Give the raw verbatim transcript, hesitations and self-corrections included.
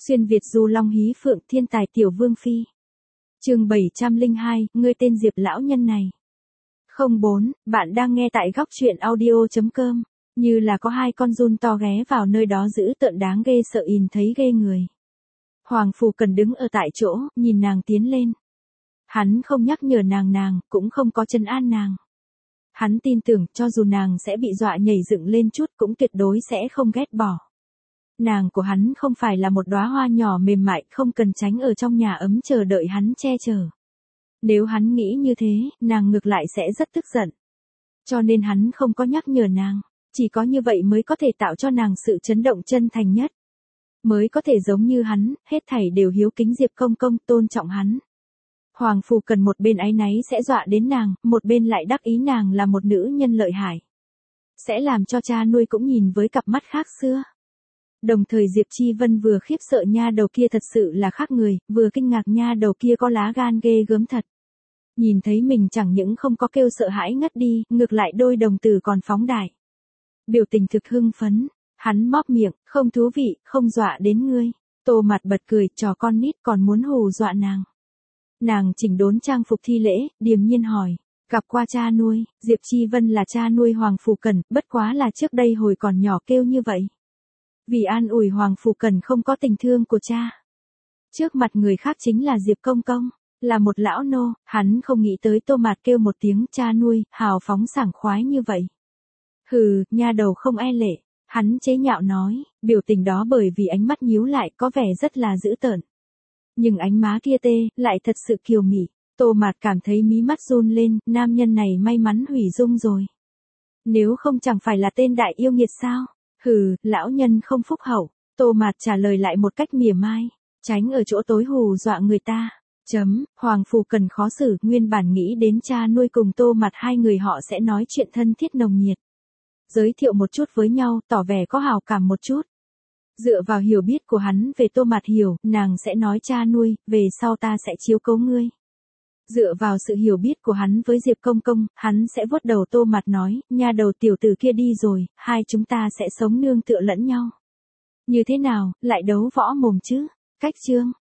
Xuyên Việt du long hí phượng thiên tài tiểu vương phi. Chương bảy trăm lẻ hai, ngươi tên Diệp lão nhân này. không bốn, bạn đang nghe tại góc truyện audio chấm com. Như là có hai con giun to ghé vào nơi đó giữ tợn đáng ghê sợ ìn thấy ghê người. Hoàng Phù Cần đứng ở tại chỗ, nhìn nàng tiến lên. Hắn không nhắc nhở nàng nàng, cũng không có trấn an nàng. Hắn tin tưởng cho dù nàng sẽ bị dọa nhảy dựng lên chút cũng tuyệt đối sẽ không ghét bỏ. Nàng của hắn không phải là một đóa hoa nhỏ mềm mại không cần tránh ở trong nhà ấm chờ đợi hắn che chở. Nếu hắn nghĩ như thế, nàng ngược lại sẽ rất tức giận. Cho nên hắn không có nhắc nhở nàng, chỉ có như vậy mới có thể tạo cho nàng sự chấn động chân thành nhất. Mới có thể giống như hắn, hết thảy đều hiếu kính Diệp công công, tôn trọng hắn. Hoàng Phù Cần một bên áy náy sẽ dọa đến nàng, một bên lại đắc ý nàng là một nữ nhân lợi hại. Sẽ làm cho cha nuôi cũng nhìn với cặp mắt khác xưa. Đồng thời Diệp Chi Vân vừa khiếp sợ nha đầu kia thật sự là khác người, vừa kinh ngạc nha đầu kia có lá gan ghê gớm thật. Nhìn thấy mình chẳng những không có kêu sợ hãi ngất đi, ngược lại đôi đồng tử còn phóng đại. Biểu tình thực hưng phấn, hắn móp miệng, không thú vị, không dọa đến ngươi. Tô Mặt bật cười, trò con nít còn muốn hù dọa nàng. Nàng chỉnh đốn trang phục thi lễ, điềm nhiên hỏi, gặp qua cha nuôi. Diệp Chi Vân là cha nuôi Hoàng Phù Cần, bất quá là trước đây hồi còn nhỏ kêu như vậy. Vì an ủi Hoàng Phù Cần không có tình thương của cha. Trước mặt người khác chính là Diệp công công, là một lão nô, hắn không nghĩ tới Tô Mạt kêu một tiếng cha nuôi, hào phóng sảng khoái như vậy. Hừ, nha đầu không e lệ, hắn chế nhạo nói, biểu tình đó bởi vì ánh mắt nhíu lại có vẻ rất là dữ tợn. Nhưng ánh má kia tê, lại thật sự kiều mị. Tô Mạt cảm thấy mí mắt run lên, nam nhân này may mắn hủy dung rồi. Nếu không chẳng phải là tên đại yêu nghiệt sao? Hừ, lão nhân không phúc hậu. Tô Mạt trả lời lại một cách mỉa mai, tránh ở chỗ tối hù dọa người ta. Chấm, Hoàng Phù Cần khó xử, nguyên bản nghĩ đến cha nuôi cùng Tô Mạt hai người họ sẽ nói chuyện thân thiết nồng nhiệt. Giới thiệu một chút với nhau, tỏ vẻ có hào cảm một chút. Dựa vào hiểu biết của hắn về Tô Mạt hiểu, nàng sẽ nói cha nuôi, về sau ta sẽ chiếu cố ngươi. Dựa vào sự hiểu biết của hắn với Diệp công công, hắn sẽ vuốt đầu Tô Mạt nói, nha đầu tiểu tử kia đi rồi, hai chúng ta sẽ sống nương tựa lẫn nhau. Như thế nào, lại đấu võ mồm chứ? Cách chương,